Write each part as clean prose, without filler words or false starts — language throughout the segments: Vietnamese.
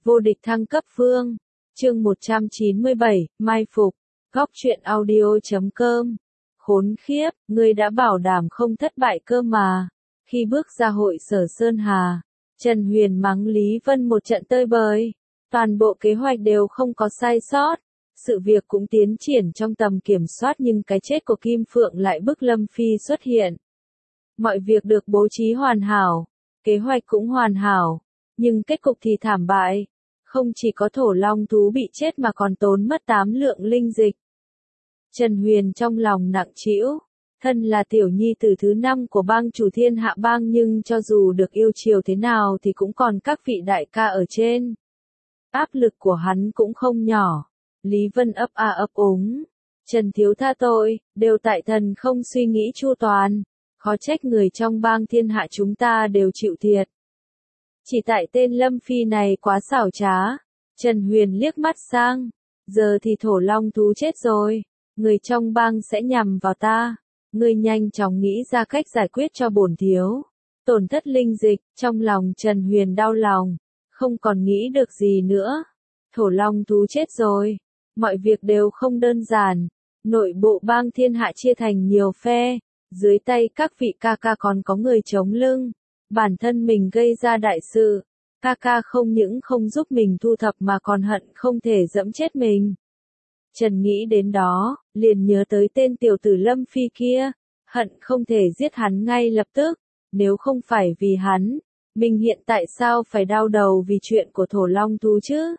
Vô địch thăng cấp vương. Chương 197, Mai Phục. Góc truyện audio.com. Khốn khiếp, ngươi đã bảo đảm không thất bại cơ mà. Khi bước ra hội sở Sơn Hà, Trần Huyền mắng Lý Vân một trận tơi bời. Toàn bộ kế hoạch đều không có sai sót. Sự việc cũng tiến triển trong tầm kiểm soát, nhưng cái chết của Kim Phượng lại bức Lâm Phi xuất hiện. Mọi việc được bố trí hoàn hảo, kế hoạch cũng hoàn hảo, nhưng kết cục thì thảm bại. Không chỉ có thổ long thú bị chết mà còn tốn mất 8 lượng linh dịch. Trần Huyền trong lòng nặng trĩu, thân là tiểu nhi tử thứ 5 của bang chủ Thiên Hạ bang, nhưng cho dù được yêu chiều thế nào thì cũng còn các vị đại ca ở trên. Áp lực của hắn cũng không nhỏ. Lý Vân ấp a ấp úng. Trần thiếu tha tội, đều tại thần không suy nghĩ chu toàn. Khó trách người trong bang Thiên Hạ chúng ta đều chịu thiệt. Chỉ tại tên Lâm Phi này quá xảo trá. Trần Huyền liếc mắt sang. Giờ thì thổ long thú chết rồi. Người trong bang sẽ nhằm vào ta. Ngươi nhanh chóng nghĩ ra cách giải quyết cho bổn thiếu. Tổn thất linh dịch, trong lòng Trần Huyền đau lòng. Không còn nghĩ được gì nữa. Thổ long thú chết rồi. Mọi việc đều không đơn giản. Nội bộ bang Thiên Hạ chia thành nhiều phe. Dưới tay các vị ca ca còn có người chống lưng. Bản thân mình gây ra đại sự. Ca ca không những không giúp mình thu thập mà còn hận không thể dẫm chết mình. Trần nghĩ đến đó, liền nhớ tới tên tiểu tử Lâm Phi kia. Hận không thể giết hắn ngay lập tức. Nếu không phải vì hắn, mình hiện tại sao phải đau đầu vì chuyện của thổ long thú chứ?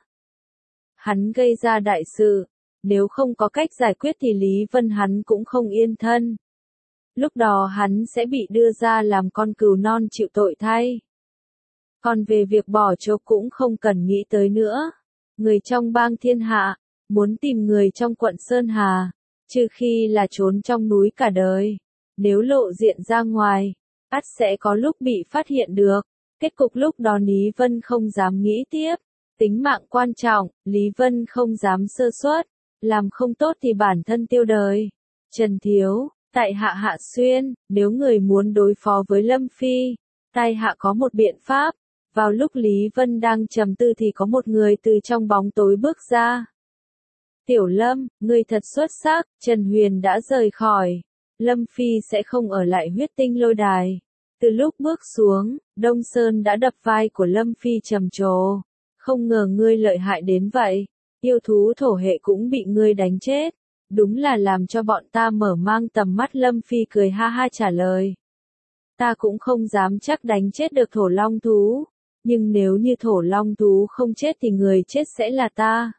Hắn gây ra đại sự. Nếu không có cách giải quyết thì Lý Vân hắn cũng không yên thân. Lúc đó hắn sẽ bị đưa ra làm con cừu non chịu tội thay. Còn về việc bỏ trốn cũng không cần nghĩ tới nữa. Người trong bang Thiên Hạ, muốn tìm người trong quận Sơn Hà, trừ khi là trốn trong núi cả đời. Nếu lộ diện ra ngoài, ắt sẽ có lúc bị phát hiện được. Kết cục lúc đó Lý Vân không dám nghĩ tiếp. Tính mạng quan trọng, Lý Vân không dám sơ suất. Làm không tốt thì bản thân tiêu đời. Trần thiếu, tại hạ Hạ Xuyên, nếu người muốn đối phó với Lâm Phi, tại hạ có một biện pháp. Vào lúc Lý Vân đang trầm tư thì có một người từ trong bóng tối bước ra. Tiểu Lâm, người thật xuất sắc. Trần Huyền đã rời khỏi. Lâm Phi sẽ không ở lại huyết tinh lôi đài. Từ lúc bước xuống, Đông Sơn đã đập vai của Lâm Phi trầm trồ. Không ngờ ngươi lợi hại đến vậy. Yêu thú thổ hệ cũng bị ngươi đánh chết. Đúng là làm cho bọn ta mở mang tầm mắt. Lâm Phi cười ha ha trả lời. Ta cũng không dám chắc đánh chết được thổ long thú. Nhưng nếu như thổ long thú không chết thì người chết sẽ là ta.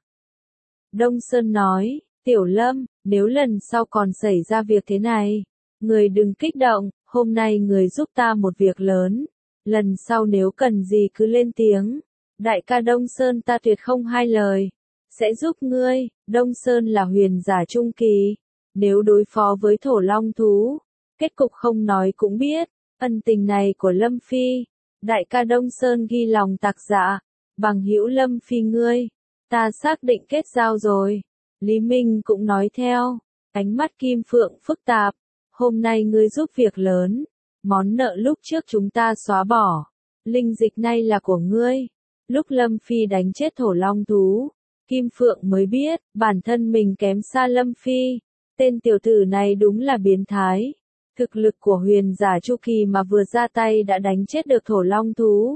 Đông Sơn nói, Tiểu Lâm, nếu lần sau còn xảy ra việc thế này, người đừng kích động, hôm nay người giúp ta một việc lớn. Lần sau nếu cần gì cứ lên tiếng. Đại ca Đông Sơn ta tuyệt không hai lời. Sẽ giúp ngươi. Đông Sơn là huyền giả trung kỳ. Nếu đối phó với thổ long thú, kết cục không nói cũng biết. Ân tình này của Lâm Phi, đại ca Đông Sơn ghi lòng tạc dạ. Bằng hữu Lâm Phi ngươi, ta xác định kết giao rồi. Lý Minh cũng nói theo. Ánh mắt Kim Phượng phức tạp. Hôm nay ngươi giúp việc lớn. Món nợ lúc trước chúng ta xóa bỏ. Linh dịch nay là của ngươi. Lúc Lâm Phi đánh chết thổ long thú, Kim Phượng mới biết, bản thân mình kém xa Lâm Phi. Tên tiểu tử này đúng là biến thái. Thực lực của huyền giả chu kỳ mà vừa ra tay đã đánh chết được thổ long thú.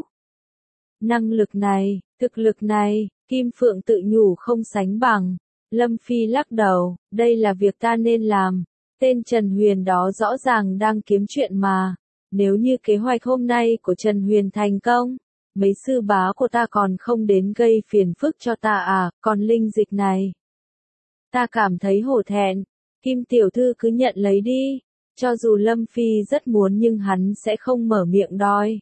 Năng lực này, thực lực này, Kim Phượng tự nhủ không sánh bằng. Lâm Phi lắc đầu, đây là việc ta nên làm. Tên Trần Huyền đó rõ ràng đang kiếm chuyện mà. Nếu như kế hoạch hôm nay của Trần Huyền thành công, mấy sư bá của ta còn không đến gây phiền phức cho ta à, còn linh dịch này. Ta cảm thấy hổ thẹn. Kim tiểu thư cứ nhận lấy đi. Cho dù Lâm Phi rất muốn nhưng hắn sẽ không mở miệng đòi.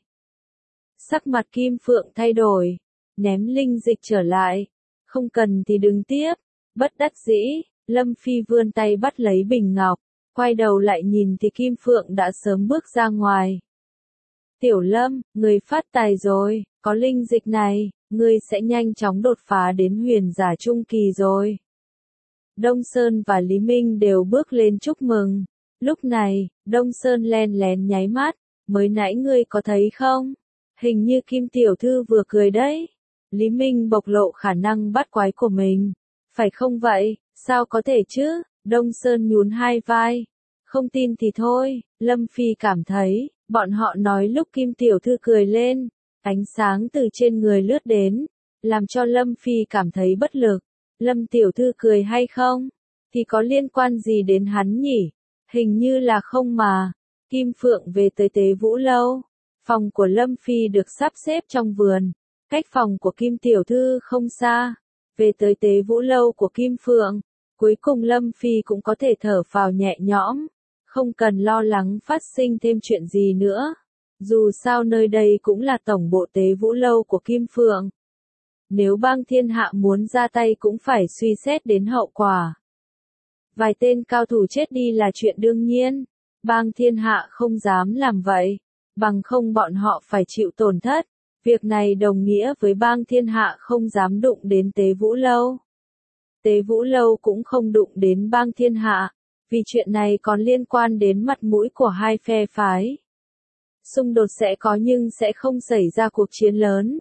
Sắc mặt Kim Phượng thay đổi. Ném linh dịch trở lại. Không cần thì đừng tiếp. Bất đắc dĩ, Lâm Phi vươn tay bắt lấy bình ngọc. Quay đầu lại nhìn thì Kim Phượng đã sớm bước ra ngoài. Tiểu Lâm, người phát tài rồi, có linh dịch này, ngươi sẽ nhanh chóng đột phá đến huyền giả trung kỳ rồi. Đông Sơn và Lý Minh đều bước lên chúc mừng. Lúc này, Đông Sơn len lén nháy mắt, mới nãy ngươi có thấy không? Hình như Kim tiểu thư vừa cười đấy. Lý Minh bộc lộ khả năng bắt quái của mình. Phải không vậy? Sao có thể chứ? Đông Sơn nhún hai vai. Không tin thì thôi, Lâm Phi cảm thấy, bọn họ nói lúc Kim Tiểu Thư cười lên, ánh sáng từ trên người lướt đến, làm cho Lâm Phi cảm thấy bất lực. Lâm Tiểu Thư cười hay không? Thì có liên quan gì đến hắn nhỉ? Hình như là không mà. Kim Phượng về tới Tế Vũ Lâu. Phòng của Lâm Phi được sắp xếp trong vườn. Cách phòng của Kim Tiểu Thư không xa. Về tới Tế Vũ Lâu của Kim Phượng. Cuối cùng Lâm Phi cũng có thể thở phào nhẹ nhõm. Không cần lo lắng phát sinh thêm chuyện gì nữa. Dù sao nơi đây cũng là tổng bộ Tế Vũ Lâu của Kim Phượng. Nếu bang thiên hạ muốn ra tay cũng phải suy xét đến hậu quả. Vài tên cao thủ chết đi là chuyện đương nhiên. Bang thiên hạ không dám làm vậy. Bằng không bọn họ phải chịu tổn thất. Việc này đồng nghĩa với bang thiên hạ không dám đụng đến Tế Vũ Lâu. Tế Vũ Lâu cũng không đụng đến bang thiên hạ. Vì chuyện này còn liên quan đến mặt mũi của hai phe phái. Xung đột sẽ có nhưng sẽ không xảy ra cuộc chiến lớn.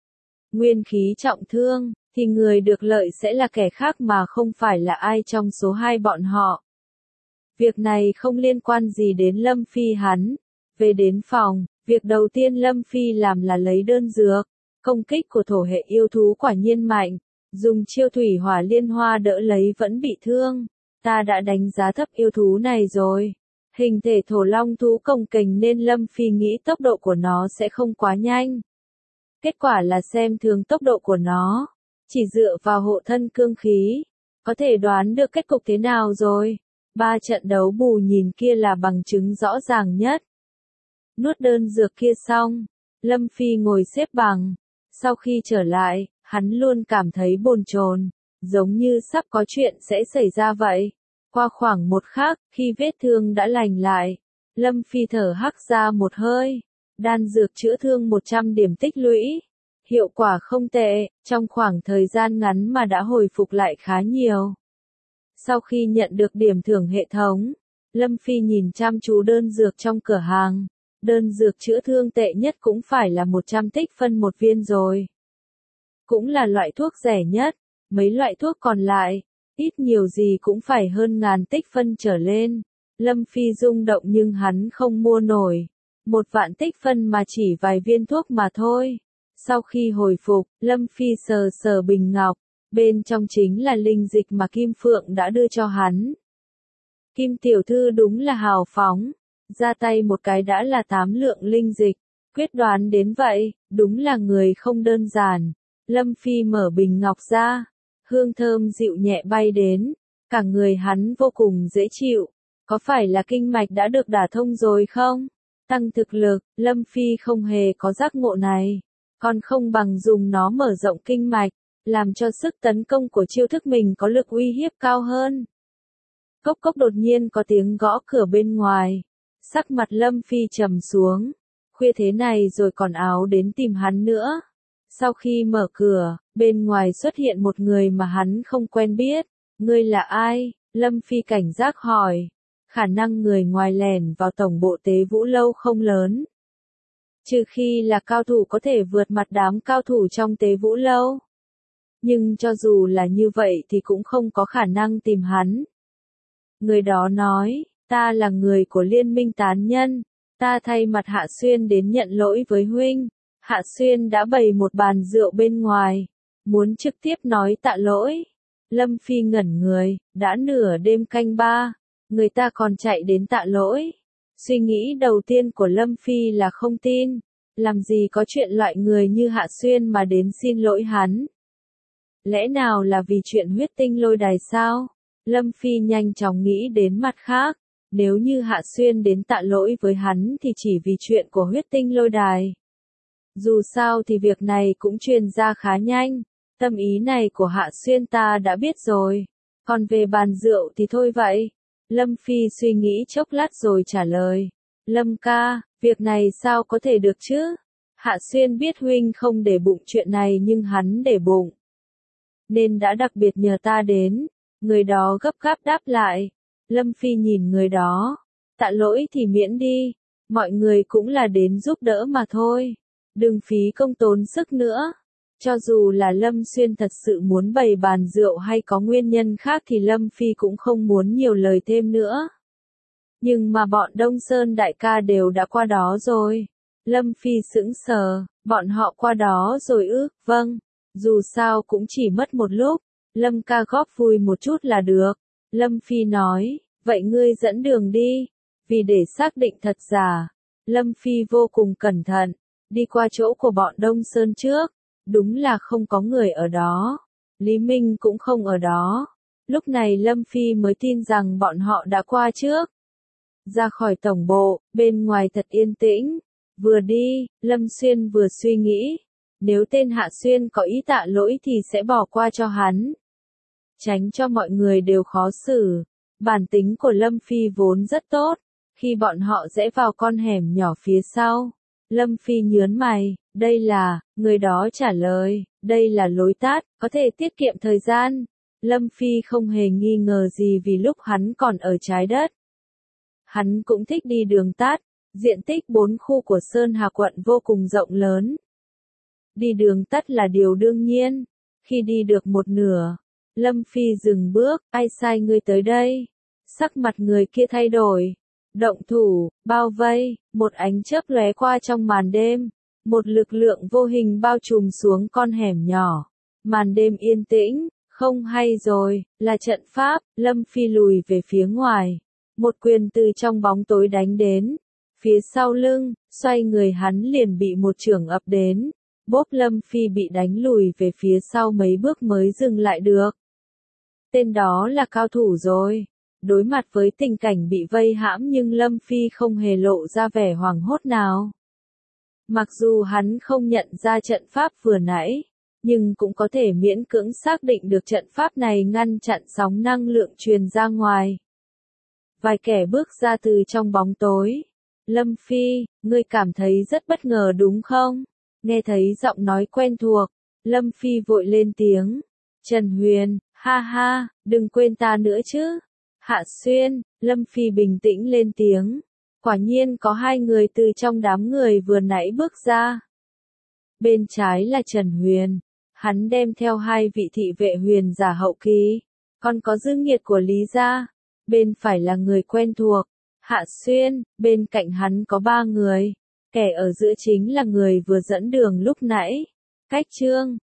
Nguyên khí trọng thương, thì người được lợi sẽ là kẻ khác mà không phải là ai trong số hai bọn họ. Việc này không liên quan gì đến Lâm Phi hắn. Về đến phòng, việc đầu tiên Lâm Phi làm là lấy đơn dược. Công kích của thổ hệ yêu thú quả nhiên mạnh. Dùng chiêu thủy hỏa liên hoa đỡ lấy vẫn bị thương. Ta đã đánh giá thấp yêu thú này rồi. Hình thể thổ long thú cồng kềnh nên Lâm Phi nghĩ tốc độ của nó sẽ không quá nhanh. Kết quả là xem thường tốc độ của nó. Chỉ dựa vào hộ thân cương khí. Có thể đoán được kết cục thế nào rồi. 3 trận đấu bù nhìn kia là bằng chứng rõ ràng nhất. Nuốt đơn dược kia xong. Lâm Phi ngồi xếp bằng. Sau khi trở lại, hắn luôn cảm thấy bồn chồn, giống như sắp có chuyện sẽ xảy ra vậy. Qua khoảng một khắc, khi vết thương đã lành lại, Lâm Phi thở hắt ra một hơi. Đan dược chữa thương 100 điểm tích lũy. Hiệu quả không tệ, trong khoảng thời gian ngắn mà đã hồi phục lại khá nhiều. Sau khi nhận được điểm thưởng hệ thống, Lâm Phi nhìn chăm chú đơn dược trong cửa hàng. Đơn dược chữa thương tệ nhất cũng phải là 100 tích phân một viên rồi. Cũng là loại thuốc rẻ nhất, mấy loại thuốc còn lại, ít nhiều gì cũng phải hơn 1000 tích phân trở lên. Lâm Phi rung động nhưng hắn không mua nổi. 1 vạn tích phân mà chỉ vài viên thuốc mà thôi. Sau khi hồi phục, Lâm Phi sờ sờ bình ngọc, bên trong chính là linh dịch mà Kim Phượng đã đưa cho hắn. Kim Tiểu Thư đúng là hào phóng, ra tay một cái đã là 8 lượng linh dịch, quyết đoán đến vậy, đúng là người không đơn giản. Lâm Phi mở bình ngọc ra, hương thơm dịu nhẹ bay đến, cả người hắn vô cùng dễ chịu. Có phải là kinh mạch đã được đả thông rồi không? Tăng thực lực, Lâm Phi không hề có giác ngộ này. Còn không bằng dùng nó mở rộng kinh mạch, làm cho sức tấn công của chiêu thức mình có lực uy hiếp cao hơn. Cốc cốc đột nhiên có tiếng gõ cửa bên ngoài. Sắc mặt Lâm Phi trầm xuống. Khuya thế này rồi còn áo đến tìm hắn nữa. Sau khi mở cửa, bên ngoài xuất hiện một người mà hắn không quen biết. Ngươi là ai? Lâm Phi cảnh giác hỏi. Khả năng người ngoài lẻn vào tổng bộ Tế Vũ Lâu không lớn. Trừ khi là cao thủ có thể vượt mặt đám cao thủ trong Tế Vũ Lâu. Nhưng cho dù là như vậy thì cũng không có khả năng tìm hắn. Người đó nói, ta là người của Liên minh tán nhân. Ta thay mặt Hạ Xuyên đến nhận lỗi với huynh. Hạ Xuyên đã bày một bàn rượu bên ngoài. Muốn trực tiếp nói tạ lỗi. Lâm Phi ngẩn người, đã nửa đêm canh 3. Người ta còn chạy đến tạ lỗi. Suy nghĩ đầu tiên của Lâm Phi là không tin. Làm gì có chuyện loại người như Hạ Xuyên mà đến xin lỗi hắn. Lẽ nào là vì chuyện huyết tinh lôi đài sao? Lâm Phi nhanh chóng nghĩ đến mặt khác. Nếu như Hạ Xuyên đến tạ lỗi với hắn thì chỉ vì chuyện của huyết tinh lôi đài. Dù sao thì việc này cũng truyền ra khá nhanh. Tâm ý này của Hạ Xuyên ta đã biết rồi. Còn về bàn rượu thì thôi vậy. Lâm Phi suy nghĩ chốc lát rồi trả lời. Lâm ca, việc này sao có thể được chứ? Hạ Xuyên biết huynh không để bụng chuyện này nhưng hắn để bụng. Nên đã đặc biệt nhờ ta đến. Người đó gấp gáp đáp lại. Lâm Phi nhìn người đó. Tạ lỗi thì miễn đi. Mọi người cũng là đến giúp đỡ mà thôi. Đừng phí công tốn sức nữa. Cho dù là Lâm Xuyên thật sự muốn bày bàn rượu hay có nguyên nhân khác thì Lâm Phi cũng không muốn nhiều lời thêm nữa. Nhưng mà bọn Đông Sơn đại ca đều đã qua đó rồi. Lâm Phi sững sờ, bọn họ qua đó rồi ư, vâng, dù sao cũng chỉ mất một lúc, Lâm ca góp vui một chút là được. Lâm Phi nói, vậy ngươi dẫn đường đi, vì để xác định thật giả. Lâm Phi vô cùng cẩn thận, đi qua chỗ của bọn Đông Sơn trước, đúng là không có người ở đó. Lý Minh cũng không ở đó. Lúc này Lâm Phi mới tin rằng bọn họ đã qua trước. Ra khỏi tổng bộ, bên ngoài thật yên tĩnh. Vừa đi, Lâm Xuyên vừa suy nghĩ, nếu tên Hạ Xuyên có ý tạ lỗi thì sẽ bỏ qua cho hắn. Tránh cho mọi người đều khó xử. Bản tính của Lâm Phi vốn rất tốt. Khi bọn họ rẽ vào con hẻm nhỏ phía sau, Lâm Phi nhớn mày, đây là, người đó trả lời, đây là lối tắt, có thể tiết kiệm thời gian. Lâm Phi không hề nghi ngờ gì vì lúc hắn còn ở trái đất. Hắn cũng thích đi đường tắt, diện tích 4 khu của Sơn Hà quận vô cùng rộng lớn. Đi đường tắt là điều đương nhiên. Khi đi được một nửa, Lâm Phi dừng bước, ai sai ngươi tới đây? Sắc mặt người kia thay đổi. Động thủ, bao vây, một ánh chớp lóe qua trong màn đêm. Một lực lượng vô hình bao trùm xuống con hẻm nhỏ. Màn đêm yên tĩnh, không hay rồi, là trận pháp. Lâm Phi lùi về phía ngoài. Một quyền từ trong bóng tối đánh đến. Phía sau lưng, xoay người hắn liền bị một chưởng ập đến. Bốp Lâm Phi bị đánh lùi về phía sau mấy bước mới dừng lại được. Tên đó là cao thủ rồi. Đối mặt với tình cảnh bị vây hãm nhưng Lâm Phi không hề lộ ra vẻ hoảng hốt nào. Mặc dù hắn không nhận ra trận pháp vừa nãy, nhưng cũng có thể miễn cưỡng xác định được trận pháp này ngăn chặn sóng năng lượng truyền ra ngoài. Vài kẻ bước ra từ trong bóng tối. Lâm Phi, ngươi cảm thấy rất bất ngờ đúng không? Nghe thấy giọng nói quen thuộc, Lâm Phi vội lên tiếng. Trần Huyền, ha ha, đừng quên ta nữa chứ. Hạ Xuyên, Lâm Phi bình tĩnh lên tiếng. Quả nhiên có hai người từ trong đám người vừa nãy bước ra. Bên trái là Trần Huyền. Hắn đem theo hai vị thị vệ huyền giả hậu kỳ. Còn có dư nghiệt của Lý gia. Bên phải là người quen thuộc. Hạ Xuyên, bên cạnh hắn có 3 người. Kẻ ở giữa chính là người vừa dẫn đường lúc nãy. Cách Trương,